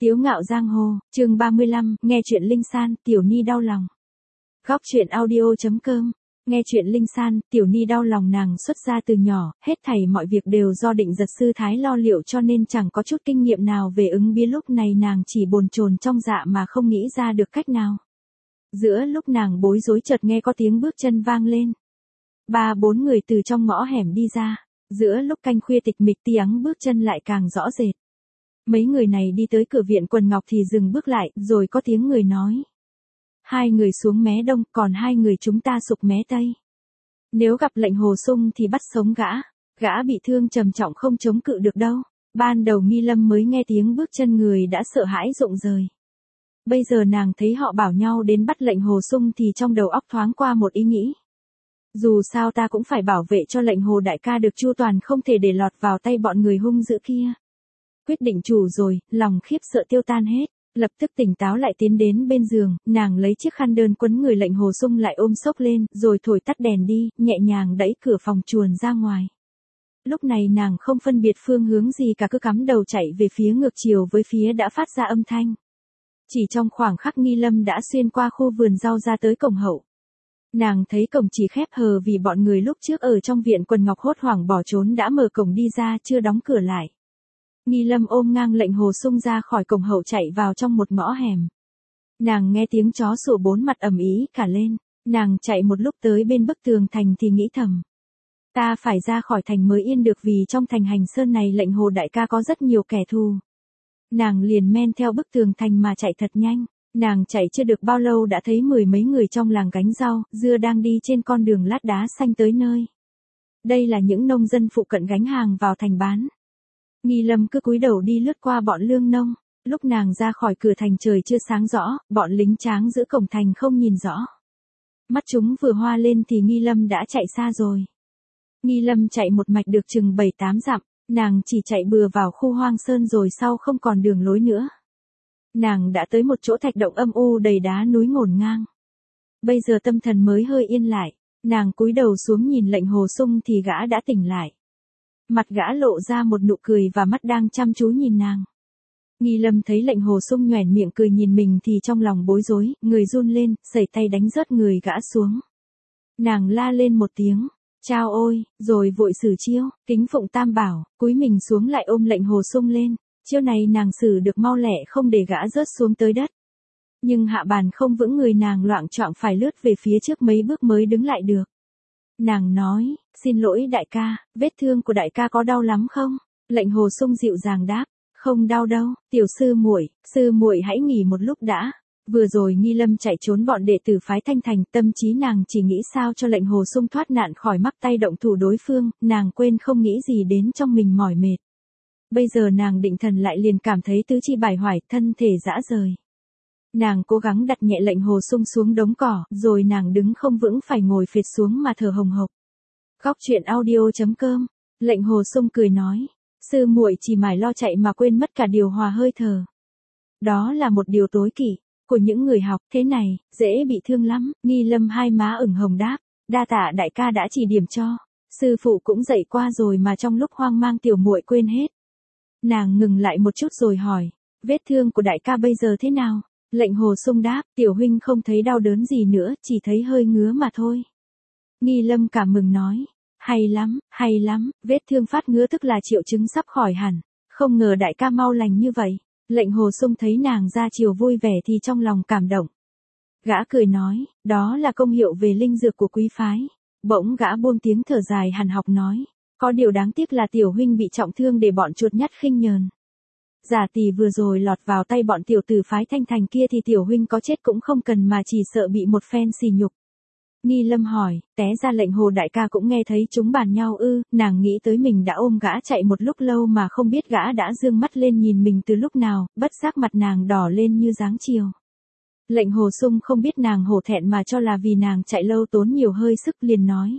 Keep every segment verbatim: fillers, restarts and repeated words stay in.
Tiếu ngạo giang hồ, chương ba mươi lăm, nghe chuyện Linh San, Tiểu Ni đau lòng. Góc truyện audio.com, nghe chuyện Linh San, Tiểu Ni đau lòng nàng xuất gia từ nhỏ, hết thảy mọi việc đều do định giật sư thái lo liệu cho nên chẳng có chút kinh nghiệm nào về ứng biến, lúc này nàng chỉ bồn chồn trong dạ mà không nghĩ ra được cách nào. Giữa lúc nàng bối rối chợt nghe có tiếng bước chân vang lên. Ba bốn người từ trong ngõ hẻm đi ra, giữa lúc canh khuya tịch mịch tiếng bước chân lại càng rõ rệt. Mấy người này đi tới cửa viện Quần Ngọc thì dừng bước lại, rồi có tiếng người nói. Hai người xuống mé đông, còn hai người chúng ta sục mé tây. Nếu gặp lệnh Hồ Sung thì bắt sống gã, gã bị thương trầm trọng không chống cự được đâu. Ban đầu Nghi Lâm mới nghe tiếng bước chân người đã sợ hãi rụng rời. Bây giờ nàng thấy họ bảo nhau đến bắt lệnh Hồ Sung thì trong đầu óc thoáng qua một ý nghĩ. Dù sao ta cũng phải bảo vệ cho lệnh Hồ đại ca được chu toàn, không thể để lọt vào tay bọn người hung dữ kia. Quyết định chủ rồi, lòng khiếp sợ tiêu tan hết, lập tức tỉnh táo lại tiến đến bên giường, nàng lấy chiếc khăn đơn quấn người lệnh Hồ Sung lại ôm xốc lên, rồi thổi tắt đèn đi, nhẹ nhàng đẩy cửa phòng chuồn ra ngoài. Lúc này nàng không phân biệt phương hướng gì cả, cứ cắm đầu chạy về phía ngược chiều với phía đã phát ra âm thanh. Chỉ trong khoảng khắc Nghi Lâm đã xuyên qua khu vườn rau ra tới cổng hậu. Nàng thấy cổng chỉ khép hờ vì bọn người lúc trước ở trong viện Quần Ngọc hốt hoảng bỏ trốn đã mở cổng đi ra, chưa đóng cửa lại. Nghi Lâm ôm ngang lệnh Hồ Sung ra khỏi cổng hậu chạy vào trong một ngõ hẻm. Nàng nghe tiếng chó sủa bốn mặt ầm ĩ cả lên, nàng chạy một lúc tới bên bức tường thành thì nghĩ thầm. Ta phải ra khỏi thành mới yên được, vì trong thành Hành Sơn này lệnh Hồ đại ca có rất nhiều kẻ thù. Nàng liền men theo bức tường thành mà chạy thật nhanh, nàng chạy chưa được bao lâu đã thấy mười mấy người trong làng gánh rau, dưa đang đi trên con đường lát đá xanh tới nơi. Đây là những nông dân phụ cận gánh hàng vào thành bán. Nghi Lâm cứ cúi đầu đi lướt qua bọn lương nông, lúc nàng ra khỏi cửa thành trời chưa sáng rõ, bọn lính tráng giữ cổng thành không nhìn rõ. Mắt chúng vừa hoa lên thì Nghi Lâm đã chạy xa rồi. Nghi Lâm chạy một mạch được chừng bảy tám dặm, nàng chỉ chạy bừa vào khu hoang sơn rồi sau không còn đường lối nữa. Nàng đã tới một chỗ thạch động âm u đầy đá núi ngổn ngang. Bây giờ tâm thần mới hơi yên lại, nàng cúi đầu xuống nhìn lệnh Hồ Sung thì gã đã tỉnh lại. Mặt gã lộ ra một nụ cười và mắt đang chăm chú nhìn nàng. Nghi Lâm thấy lệnh Hồ Sung nhoẻn miệng cười nhìn mình thì trong lòng bối rối, người run lên, sẩy tay đánh rớt người gã xuống. Nàng la lên một tiếng, chao ôi, rồi vội xử chiêu, kính phụng tam bảo, cúi mình xuống lại ôm lệnh Hồ Sung lên. Chiêu này nàng xử được mau lẹ không để gã rớt xuống tới đất. Nhưng hạ bàn không vững, người nàng loạng choạng phải lướt về phía trước mấy bước mới đứng lại được. Nàng nói, xin lỗi đại ca, vết thương của đại ca có đau lắm không? Lệnh Hồ Sung dịu dàng đáp, không đau đâu, tiểu sư muội, sư muội hãy nghỉ một lúc đã. Vừa rồi Nghi Lâm chạy trốn bọn đệ tử phái Thanh Thành, tâm trí nàng chỉ nghĩ sao cho lệnh Hồ Sung thoát nạn khỏi mắc tay động thủ đối phương, nàng quên không nghĩ gì đến trong mình mỏi mệt. Bây giờ nàng định thần lại liền cảm thấy tứ chi bài hoài, thân thể rã rời. Nàng cố gắng đặt nhẹ lệnh Hồ Sung xuống đống cỏ, rồi nàng đứng không vững phải ngồi phệt xuống mà thở hồng hộc. Góc truyện audio.com, lệnh Hồ Sung cười nói, sư muội chỉ mải lo chạy mà quên mất cả điều hòa hơi thở. Đó là một điều tối kỵ của những người học, thế này, dễ bị thương lắm. Nghi Lâm hai má ửng hồng đáp, đa tạ đại ca đã chỉ điểm cho, sư phụ cũng dạy qua rồi mà trong lúc hoang mang tiểu muội quên hết. Nàng ngừng lại một chút rồi hỏi, vết thương của đại ca bây giờ thế nào? Lệnh Hồ Sung đáp, tiểu huynh không thấy đau đớn gì nữa, chỉ thấy hơi ngứa mà thôi. Nghi Lâm cảm mừng nói, hay lắm, hay lắm, vết thương phát ngứa tức là triệu chứng sắp khỏi hẳn, không ngờ đại ca mau lành như vậy. Lệnh Hồ Sung thấy nàng ra chiều vui vẻ thì trong lòng cảm động. Gã cười nói, đó là công hiệu về linh dược của quý phái. Bỗng gã buông tiếng thở dài hằn học nói, có điều đáng tiếc là tiểu huynh bị trọng thương để bọn chuột nhắt khinh nhờn. Giả tỷ vừa rồi lọt vào tay bọn tiểu tử phái Thanh Thành kia thì tiểu huynh có chết cũng không cần mà chỉ sợ bị một phen xỉ nhục. Nghi Lâm hỏi, té ra lệnh Hồ đại ca cũng nghe thấy chúng bàn nhau ư? Nàng nghĩ tới mình đã ôm gã chạy một lúc lâu mà không biết gã đã dương mắt lên nhìn mình từ lúc nào, bất giác mặt nàng đỏ lên như dáng chiều. Lệnh Hồ Sung không biết nàng hổ thẹn mà cho là vì nàng chạy lâu tốn nhiều hơi sức, liền nói.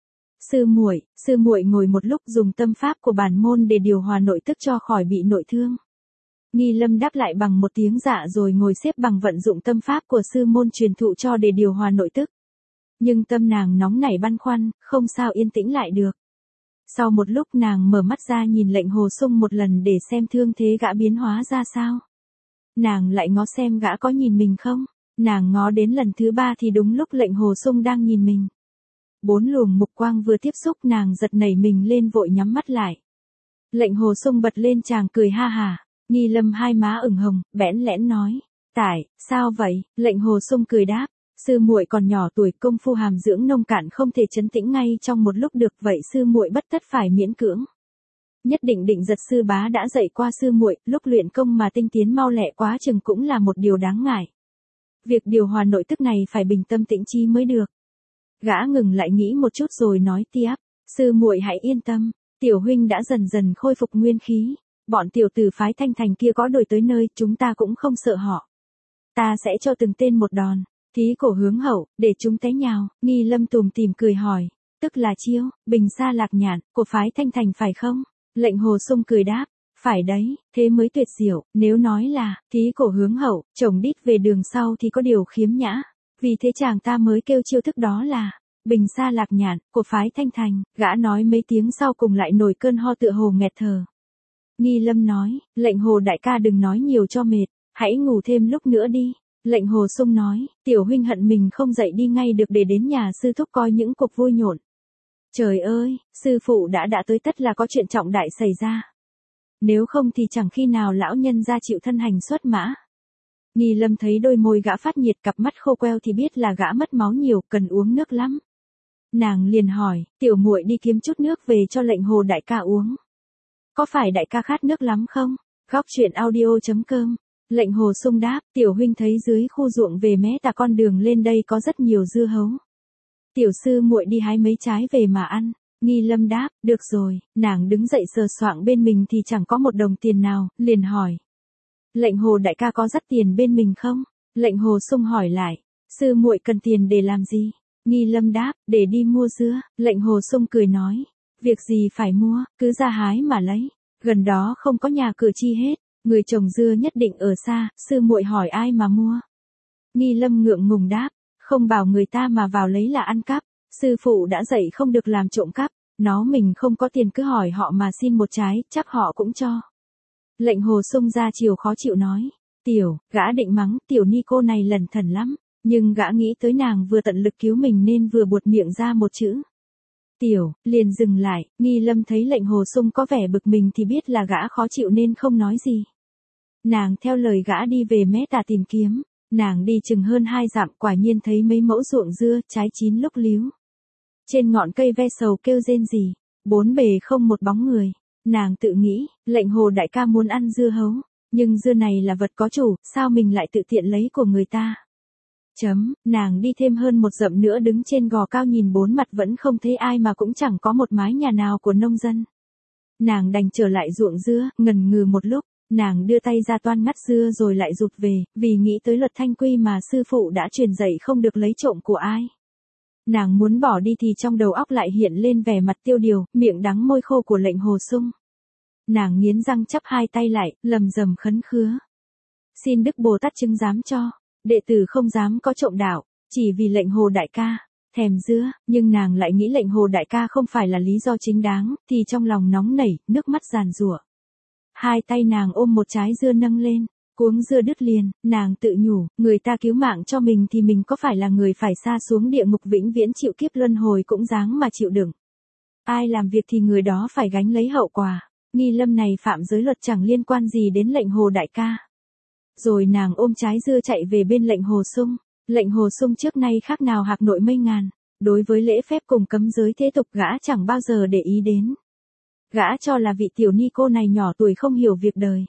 Sư muội, sư muội ngồi một lúc dùng tâm pháp của bản môn để điều hòa nội tức cho khỏi bị nội thương. Nghi Lâm đáp lại bằng một tiếng dạ rồi ngồi xếp bằng vận dụng tâm pháp của sư môn truyền thụ cho để điều hòa nội tức. Nhưng tâm nàng nóng nảy băn khoăn, không sao yên tĩnh lại được. Sau một lúc nàng mở mắt ra nhìn lệnh Hồ Sung một lần để xem thương thế gã biến hóa ra sao. Nàng lại ngó xem gã có nhìn mình không. Nàng ngó đến lần thứ ba thì đúng lúc lệnh Hồ Sung đang nhìn mình. Bốn luồng mục quang vừa tiếp xúc nàng giật nảy mình lên vội nhắm mắt lại. Lệnh Hồ Sung bật lên chàng cười ha hà. Nghi Lâm hai má ửng hồng, bẽn lẽn nói. Tại, sao vậy? Lệnh Hồ Sung cười đáp. Sư muội còn nhỏ tuổi, công phu hàm dưỡng nông cạn không thể trấn tĩnh ngay trong một lúc được, vậy sư muội bất tất phải miễn cưỡng. Nhất định Định Giật sư bá đã dạy qua sư muội, lúc luyện công mà tinh tiến mau lẹ quá chừng cũng là một điều đáng ngại. Việc điều hòa nội tức này phải bình tâm tĩnh chi mới được. Gã ngừng lại nghĩ một chút rồi nói tiếp, sư muội hãy yên tâm, tiểu huynh đã dần dần khôi phục nguyên khí, bọn tiểu tử phái Thanh Thành kia có đuổi tới nơi, chúng ta cũng không sợ họ. Ta sẽ cho từng tên một đòn, thí cổ hướng hậu, để chúng té nhào. Nghi Lâm tùm tìm cười hỏi, tức là chiêu, bình sa lạc nhạn, của phái Thanh Thành phải không? Lệnh Hồ Sung cười đáp, phải đấy, thế mới tuyệt diệu, nếu nói là, thí cổ hướng hậu, chồng đít về đường sau thì có điều khiếm nhã. Vì thế chàng ta mới kêu chiêu thức đó là, bình sa lạc nhạn, của phái Thanh Thành. Gã nói mấy tiếng sau cùng lại nổi cơn ho tựa hồ nghẹt thở. Nghi Lâm nói, lệnh Hồ đại ca đừng nói nhiều cho mệt, hãy ngủ thêm lúc nữa đi. Lệnh Hồ Sung nói, tiểu huynh hận mình không dậy đi ngay được để đến nhà sư thúc coi những cuộc vui nhộn. Trời ơi, sư phụ đã đã tới tất là có chuyện trọng đại xảy ra. Nếu không thì chẳng khi nào lão nhân ra chịu thân hành xuất mã. Nghi Lâm thấy đôi môi gã phát nhiệt, cặp mắt khô queo thì biết là gã mất máu nhiều, cần uống nước lắm. Nàng liền hỏi, tiểu muội đi kiếm chút nước về cho lệnh Hồ đại ca uống. Có phải đại ca khát nước lắm không? Góc truyện audio chấm com. Lệnh Hồ Sung đáp, tiểu huynh thấy dưới khu ruộng về mé tà con đường lên đây có rất nhiều dưa hấu. Tiểu sư muội đi hái mấy trái về mà ăn. Nghi Lâm đáp, được rồi. Nàng đứng dậy sờ soạng bên mình thì chẳng có một đồng tiền nào, liền hỏi. Lệnh Hồ đại ca có dắt tiền bên mình không? Lệnh Hồ Sung hỏi lại, sư muội cần tiền để làm gì? Nghi Lâm đáp, để đi mua dưa. Lệnh Hồ Sung cười nói, việc gì phải mua, cứ ra hái mà lấy. Gần đó không có nhà cửa chi hết. Người trồng dưa nhất định ở xa, sư muội hỏi ai mà mua? Nghi Lâm ngượng ngùng đáp, không bảo người ta mà vào lấy là ăn cắp, sư phụ đã dạy không được làm trộm cắp, nó mình không có tiền cứ hỏi họ mà xin một trái, chắc họ cũng cho. Lệnh Hồ Sung ra chiều khó chịu nói, tiểu, gã định mắng, tiểu ni cô này lẩn thẩn lắm, nhưng gã nghĩ tới nàng vừa tận lực cứu mình nên vừa buột miệng ra một chữ. Tiểu, liền dừng lại. Nghi Lâm thấy lệnh Hồ Sung có vẻ bực mình thì biết là gã khó chịu nên không nói gì. Nàng theo lời gã đi về mé tà tìm kiếm, nàng đi chừng hơn hai dặm quả nhiên thấy mấy mẫu ruộng dưa, trái chín lúc líu. Trên ngọn cây ve sầu kêu rên rỉ, bốn bề không một bóng người. Nàng tự nghĩ, lệnh Hồ đại ca muốn ăn dưa hấu, nhưng dưa này là vật có chủ, sao mình lại tự tiện lấy của người ta. Chấm, nàng đi thêm hơn một dặm nữa đứng trên gò cao nhìn bốn mặt vẫn không thấy ai mà cũng chẳng có một mái nhà nào của nông dân. Nàng đành trở lại ruộng dưa, ngần ngừ một lúc, nàng đưa tay ra toan ngắt dưa rồi lại rụt về, vì nghĩ tới luật thanh quy mà sư phụ đã truyền dạy không được lấy trộm của ai. Nàng muốn bỏ đi thì trong đầu óc lại hiện lên vẻ mặt tiêu điều, miệng đắng môi khô của lệnh Hồ Sung. Nàng nghiến răng chắp hai tay lại, lầm rầm khấn khứa. Xin Đức Bồ Tát chứng giám cho, đệ tử không dám có trộm đạo, chỉ vì lệnh Hồ đại ca thèm dưa, nhưng nàng lại nghĩ lệnh Hồ đại ca không phải là lý do chính đáng, thì trong lòng nóng nảy, nước mắt giàn giụa. Hai tay nàng ôm một trái dưa nâng lên, cuống dưa đứt liền, nàng tự nhủ, người ta cứu mạng cho mình thì mình có phải là người phải sa xuống địa ngục vĩnh viễn chịu kiếp luân hồi cũng dáng mà chịu đựng. Ai làm việc thì người đó phải gánh lấy hậu quả. Nghi Lâm này phạm giới luật chẳng liên quan gì đến lệnh Hồ đại ca. Rồi nàng ôm trái dưa chạy về bên lệnh Hồ Sung. Lệnh Hồ Sung trước nay khác nào hạc nội mây ngàn, đối với lễ phép cùng cấm giới thế tục gã chẳng bao giờ để ý đến. Gã cho là vị tiểu ni cô này nhỏ tuổi không hiểu việc đời.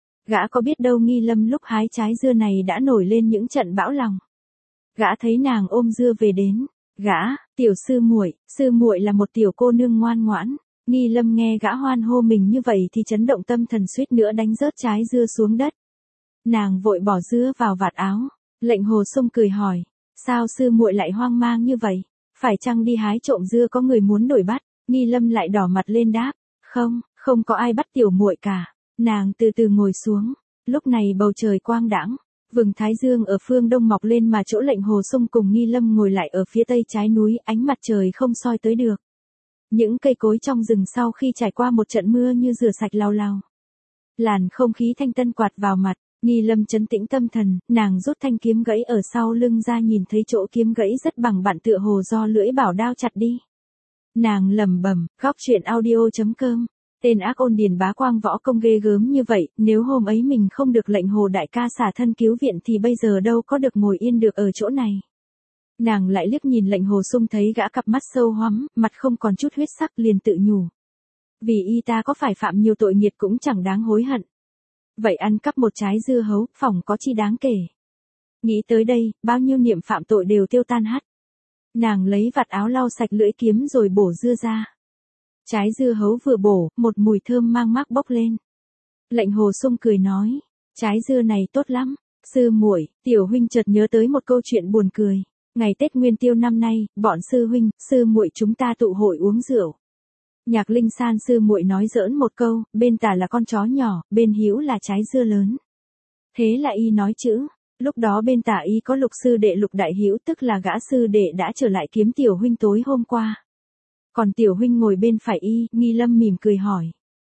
Gã có biết đâu Nghi Lâm lúc hái trái dưa này đã nổi lên những trận bão lòng. Gã thấy nàng ôm dưa về đến, gã, tiểu sư muội, sư muội là một tiểu cô nương ngoan ngoãn. Nghi Lâm nghe gã hoan hô mình như vậy thì chấn động tâm thần suýt nữa đánh rớt trái dưa xuống đất. Nàng vội bỏ dưa vào vạt áo. Lệnh Hồ Sung cười hỏi, sao sư muội lại hoang mang như vậy? Phải chăng đi hái trộm dưa có người muốn đuổi bắt? Nghi Lâm lại đỏ mặt lên đáp, không, không có ai bắt tiểu muội cả. Nàng từ từ ngồi xuống. Lúc này bầu trời quang đãng, vầng thái dương ở phương đông mọc lên mà chỗ lệnh Hồ Sung cùng Nghi Lâm ngồi lại ở phía tây trái núi, ánh mặt trời không soi tới được. Những cây cối trong rừng sau khi trải qua một trận mưa như rửa sạch lau lau. Làn không khí thanh tân quạt vào mặt, Nghi Lâm trấn tĩnh tâm thần, nàng rút thanh kiếm gãy ở sau lưng ra, nhìn thấy chỗ kiếm gãy rất bằng bạn, tựa hồ do lưỡi bảo đao chặt đi. Nàng lẩm bẩm, góc chuyện audio chấm com. Tên ác ôn Điền Bá Quang võ công ghê gớm như vậy, nếu hôm ấy mình không được lệnh Hồ đại ca xả thân cứu viện thì bây giờ đâu có được ngồi yên được ở chỗ này. Nàng lại liếc nhìn lệnh Hồ Sung, thấy gã cặp mắt sâu hoắm, mặt không còn chút huyết sắc, liền tự nhủ. Vì y ta có phải phạm nhiều tội nghiệt cũng chẳng đáng hối hận. Vậy ăn cắp một trái dưa hấu, phỏng có chi đáng kể. Nghĩ tới đây, bao nhiêu niệm phạm tội đều tiêu tan hắt. Nàng lấy vạt áo lau sạch lưỡi kiếm rồi bổ dưa ra. Trái dưa hấu vừa bổ, một mùi thơm mang mác bốc lên. Lệnh Hồ Sung cười nói, trái dưa này tốt lắm. Sư muội, tiểu huynh chợt nhớ tới một câu chuyện buồn cười. Ngày Tết Nguyên Tiêu năm nay, bọn sư huynh, sư muội chúng ta tụ hội uống rượu. Nhạc Linh San sư muội nói giỡn một câu, bên tả là con chó nhỏ, bên hữu là trái dưa lớn. Thế là y nói chữ. Lúc đó bên tả y có Lục sư đệ Lục đại hữu, tức là gã sư đệ đã trở lại kiếm tiểu huynh tối hôm qua. Còn tiểu huynh ngồi bên phải y, Nghi Lâm mỉm cười hỏi.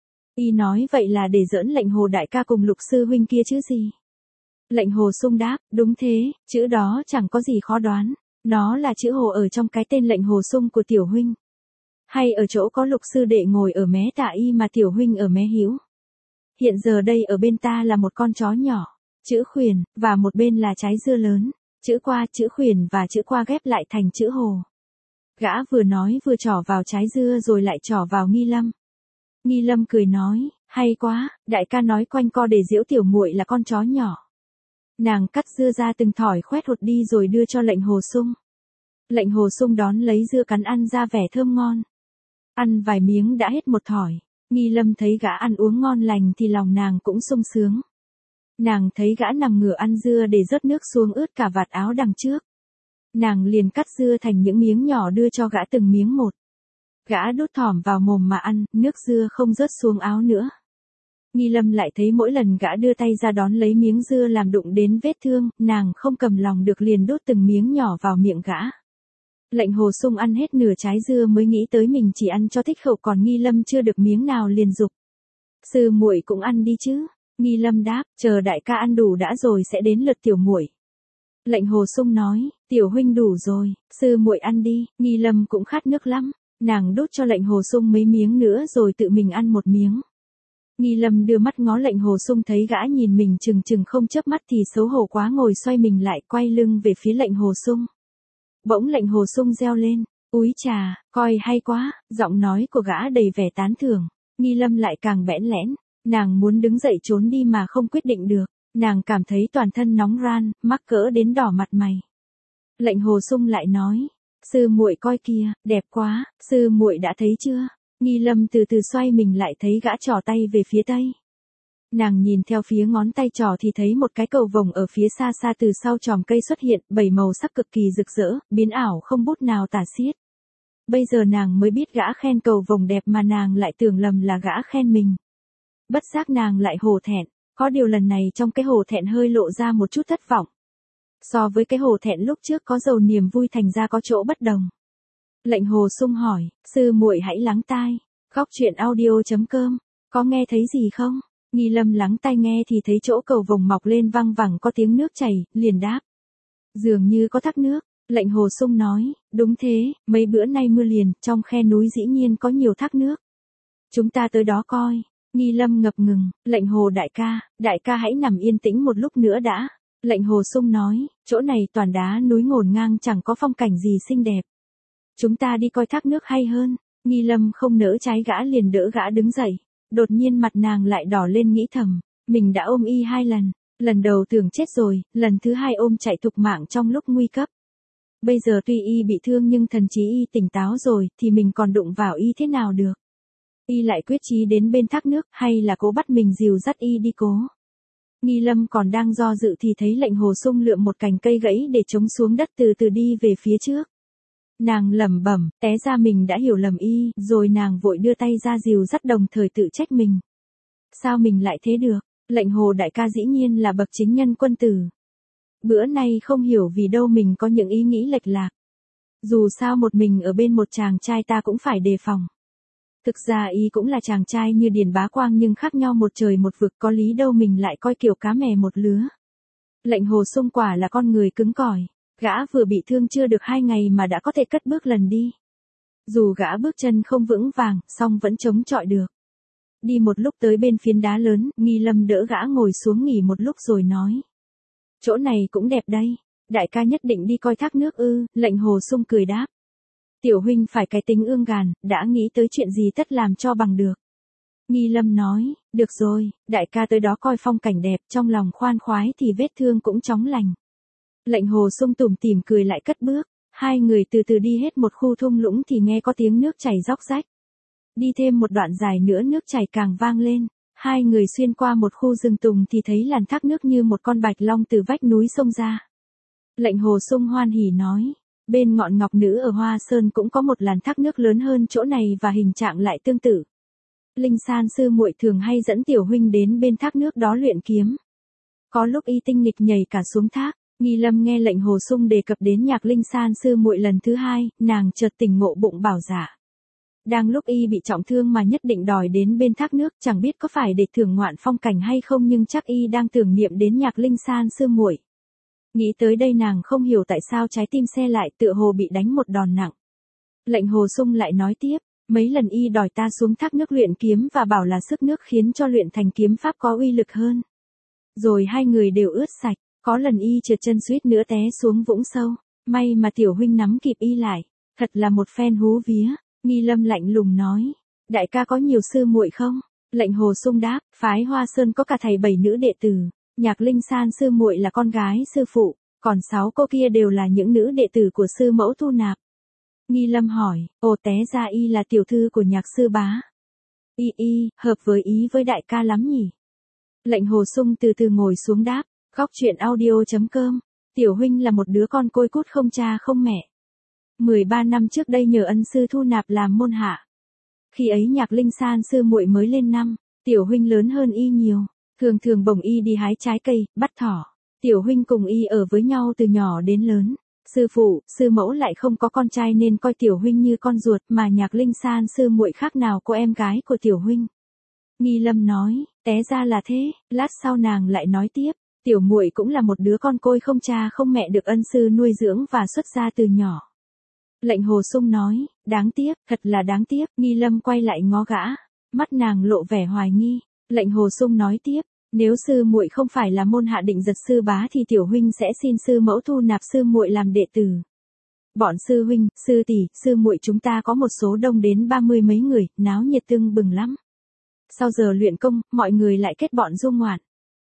Y nói vậy là để giỡn lệnh Hồ đại ca cùng Lục sư huynh kia chứ gì? Lệnh Hồ Sung đáp, đúng thế, chữ đó chẳng có gì khó đoán. Nó là chữ Hồ ở trong cái tên lệnh Hồ Sung của tiểu huynh. Hay ở chỗ có Lục sư đệ ngồi ở mé tả y mà tiểu huynh ở mé hữu. Hiện giờ đây ở bên ta là một con chó nhỏ, chữ khuyển, và một bên là trái dưa lớn, chữ qua, chữ khuyển và chữ qua ghép lại thành chữ Hồ. Gã vừa nói vừa trỏ vào trái dưa rồi lại trỏ vào Nghi Lâm. Nghi Lâm cười nói, hay quá, đại ca nói quanh co để giễu tiểu muội là con chó nhỏ. Nàng cắt dưa ra từng thỏi khoét hột đi rồi đưa cho lệnh Hồ Sung. Lệnh Hồ Sung đón lấy dưa cắn ăn ra vẻ thơm ngon. Ăn vài miếng đã hết một thỏi. Nghi Lâm thấy gã ăn uống ngon lành thì lòng nàng cũng sung sướng. Nàng thấy gã nằm ngửa ăn dưa để rớt nước xuống ướt cả vạt áo đằng trước. Nàng liền cắt dưa thành những miếng nhỏ đưa cho gã từng miếng một. Gã đút thỏm vào mồm mà ăn, nước dưa không rớt xuống áo nữa. Nghi Lâm lại thấy mỗi lần gã đưa tay ra đón lấy miếng dưa làm đụng đến vết thương, nàng không cầm lòng được liền đút từng miếng nhỏ vào miệng gã. Lệnh Hồ Sung ăn hết nửa trái dưa mới nghĩ tới mình chỉ ăn cho thích khẩu, còn Nghi Lâm chưa được miếng nào liền dục. Sư muội cũng ăn đi chứ. Nghi Lâm đáp, chờ đại ca ăn đủ đã rồi sẽ đến lượt tiểu muội. Lệnh Hồ Sung nói, tiểu huynh đủ rồi, sư muội ăn đi. Nghi Lâm cũng khát nước lắm, nàng đút cho lệnh Hồ Sung mấy miếng nữa rồi tự mình ăn một miếng. Nghi Lâm đưa mắt ngó lệnh Hồ Sung, thấy gã nhìn mình chừng chừng không chớp mắt thì xấu hổ quá, ngồi xoay mình lại quay lưng về phía lệnh Hồ Sung. Bỗng lệnh Hồ Sung reo lên, úi chà, coi hay quá, giọng nói của gã đầy vẻ tán thưởng. Nghi Lâm lại càng bẽn lẽn, nàng muốn đứng dậy trốn đi mà không quyết định được, nàng cảm thấy toàn thân nóng ran, mắc cỡ đến đỏ mặt mày. Lệnh Hồ Sung lại nói, sư muội coi kìa, đẹp quá, sư muội đã thấy chưa? Nghi Lâm từ từ xoay mình lại thấy gã trỏ tay về phía tây. Nàng nhìn theo phía ngón tay trỏ thì thấy một cái cầu vồng ở phía xa xa từ sau chòm cây xuất hiện, bảy màu sắc cực kỳ rực rỡ, biến ảo không bút nào tả xiết. Bây giờ nàng mới biết gã khen cầu vồng đẹp mà nàng lại tưởng lầm là gã khen mình. Bất giác nàng lại hổ thẹn, có điều lần này trong cái hổ thẹn hơi lộ ra một chút thất vọng. So với cái hổ thẹn lúc trước có dầu niềm vui thành ra có chỗ bất đồng. Lệnh Hồ Sung hỏi, sư muội hãy lắng tai, góc chuyện audio chấm com, có nghe thấy gì không? Nghi Lâm lắng tai nghe thì thấy chỗ cầu vồng mọc lên văng vẳng có tiếng nước chảy, liền đáp. Dường như có thác nước. Lệnh Hồ Sung nói, đúng thế, mấy bữa nay mưa liền, trong khe núi dĩ nhiên có nhiều thác nước. Chúng ta tới đó coi. Nghi Lâm ngập ngừng, lệnh Hồ đại ca, đại ca hãy nằm yên tĩnh một lúc nữa đã. Lệnh Hồ Sung nói, chỗ này toàn đá núi ngổn ngang chẳng có phong cảnh gì xinh đẹp. Chúng ta đi coi thác nước hay hơn. Nghi Lâm không nỡ trái gã liền đỡ gã đứng dậy. Đột nhiên mặt nàng lại đỏ lên, nghĩ thầm, mình đã ôm y hai lần. Lần đầu tưởng chết rồi, lần thứ hai ôm chạy thục mạng trong lúc nguy cấp. Bây giờ tuy y bị thương nhưng thần trí y tỉnh táo rồi, thì mình còn đụng vào y thế nào được. Y lại quyết chí đến bên thác nước, hay là cố bắt mình dìu dắt y đi cố. Nghi Lâm còn đang do dự thì thấy lệnh Hồ Sung lượm một cành cây gãy để chống xuống đất từ từ đi về phía trước. Nàng lẩm bẩm, té ra mình đã hiểu lầm y, rồi nàng vội đưa tay ra dìu dắt, đồng thời tự trách mình. Sao mình lại thế được, lệnh Hồ đại ca dĩ nhiên là bậc chính nhân quân tử. Bữa nay không hiểu vì đâu mình có những ý nghĩ lệch lạc. Dù sao một mình ở bên một chàng trai ta cũng phải đề phòng. Thực ra y cũng là chàng trai như Điền Bá Quang nhưng khác nhau một trời một vực, có lý đâu mình lại coi kiểu cá mè một lứa. Lệnh Hồ Xung quả là con người cứng cỏi, gã vừa bị thương chưa được hai ngày mà đã có thể cất bước lần đi. Dù gã bước chân không vững vàng, song vẫn chống chọi được. Đi một lúc tới bên phiến đá lớn, Nghi Lâm đỡ gã ngồi xuống nghỉ một lúc rồi nói. Chỗ này cũng đẹp đây, đại ca nhất định đi coi thác nước ư? Lệnh Hồ Xung cười đáp. Tiểu huynh phải cái tính ương gàn, đã nghĩ tới chuyện gì tất làm cho bằng được. Nghi Lâm nói, được rồi, đại ca tới đó coi phong cảnh đẹp, trong lòng khoan khoái thì vết thương cũng chóng lành. Lệnh Hồ Xung tủm tỉm cười lại cất bước, hai người từ từ đi hết một khu thung lũng thì nghe có tiếng nước chảy róc rách. Đi thêm một đoạn dài nữa nước chảy càng vang lên, hai người xuyên qua một khu rừng tùng thì thấy làn thác nước như một con bạch long từ vách núi xông ra. Lệnh Hồ Xung hoan hỉ nói, bên ngọn ngọc nữ ở Hoa Sơn cũng có một làn thác nước lớn hơn chỗ này và hình trạng lại tương tự. Linh San sư muội thường hay dẫn tiểu huynh đến bên thác nước đó luyện kiếm. Có lúc y tinh nghịch nhảy cả xuống thác. Nghi Lâm nghe Lệnh Hồ Xung đề cập đến Nhạc Linh San sư muội lần thứ hai, nàng chợt tỉnh ngộ bụng bảo dạ. Đang lúc y bị trọng thương mà nhất định đòi đến bên thác nước, chẳng biết có phải để thưởng ngoạn phong cảnh hay không nhưng chắc y đang tưởng niệm đến Nhạc Linh San sư muội. Nghĩ tới đây nàng không hiểu tại sao trái tim se lại, tựa hồ bị đánh một đòn nặng. Lệnh Hồ Xung lại nói tiếp, mấy lần y đòi ta xuống thác nước luyện kiếm và bảo là sức nước khiến cho luyện thành kiếm pháp có uy lực hơn. Rồi hai người đều ướt sạch, có lần y trượt chân suýt nữa té xuống vũng sâu, may mà tiểu huynh nắm kịp y lại, thật là một phen hú vía. Nghi Lâm lạnh lùng nói, đại ca có nhiều sư muội không? Lệnh Hồ Xung đáp, phái Hoa Sơn có cả thầy bảy nữ đệ tử, Nhạc Linh San sư muội là con gái sư phụ, còn sáu cô kia đều là những nữ đệ tử của sư mẫu thu nạp. Nghi Lâm hỏi, ồ té ra y là tiểu thư của Nhạc sư bá. Y y, hợp với ý với đại ca lắm nhỉ? Lệnh Hồ Xung từ từ ngồi xuống đáp, góc truyện audio chấm com, tiểu huynh là một đứa con côi cút không cha không mẹ. mười ba năm trước đây nhờ ân sư thu nạp làm môn hạ. Khi ấy Nhạc Linh San sư muội mới lên năm, tiểu huynh lớn hơn y nhiều, thường thường bồng y đi hái trái cây, bắt thỏ. Tiểu huynh cùng y ở với nhau từ nhỏ đến lớn. Sư phụ, sư mẫu lại không có con trai nên coi tiểu huynh như con ruột, mà Nhạc Linh San sư muội khác nào cô em gái của tiểu huynh. Nghi Lâm nói, té ra là thế. Lát sau nàng lại nói tiếp, tiểu muội cũng là một đứa con côi không cha không mẹ được ân sư nuôi dưỡng và xuất gia từ nhỏ. Lệnh Hồ Xung nói, đáng tiếc, thật là đáng tiếc. Nghi Lâm quay lại ngó gã, mắt nàng lộ vẻ hoài nghi. Lệnh Hồ Xung nói tiếp, nếu sư muội không phải là môn hạ Định Giật sư bá thì tiểu huynh sẽ xin sư mẫu thu nạp sư muội làm đệ tử. Bọn sư huynh, sư tỷ, sư muội chúng ta có một số đông đến ba mươi mấy người, náo nhiệt tưng bừng lắm. Sau giờ luyện công, mọi người lại kết bọn du ngoạn.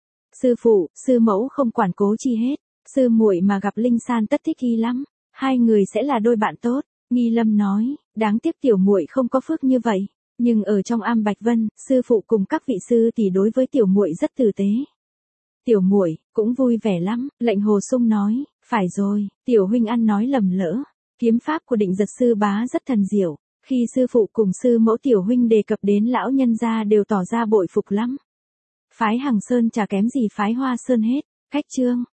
Sư phụ, sư mẫu không quản cố chi hết, sư muội mà gặp Linh San tất thích y lắm, hai người sẽ là đôi bạn tốt. Nghi Lâm nói, đáng tiếc tiểu muội không có phước như vậy, nhưng ở trong Am Bạch Vân, sư phụ cùng các vị sư tỷ đối với tiểu muội rất tử tế. Tiểu muội cũng vui vẻ lắm. Lệnh Hồ Xung nói, phải rồi, tiểu huynh ăn nói lầm lỡ, kiếm pháp của Định Giật sư bá rất thần diệu. Khi sư phụ cùng sư mẫu tiểu huynh đề cập đến lão nhân gia đều tỏ ra bội phục lắm. Phái Hằng Sơn chả kém gì phái Hoa Sơn hết. Cách chương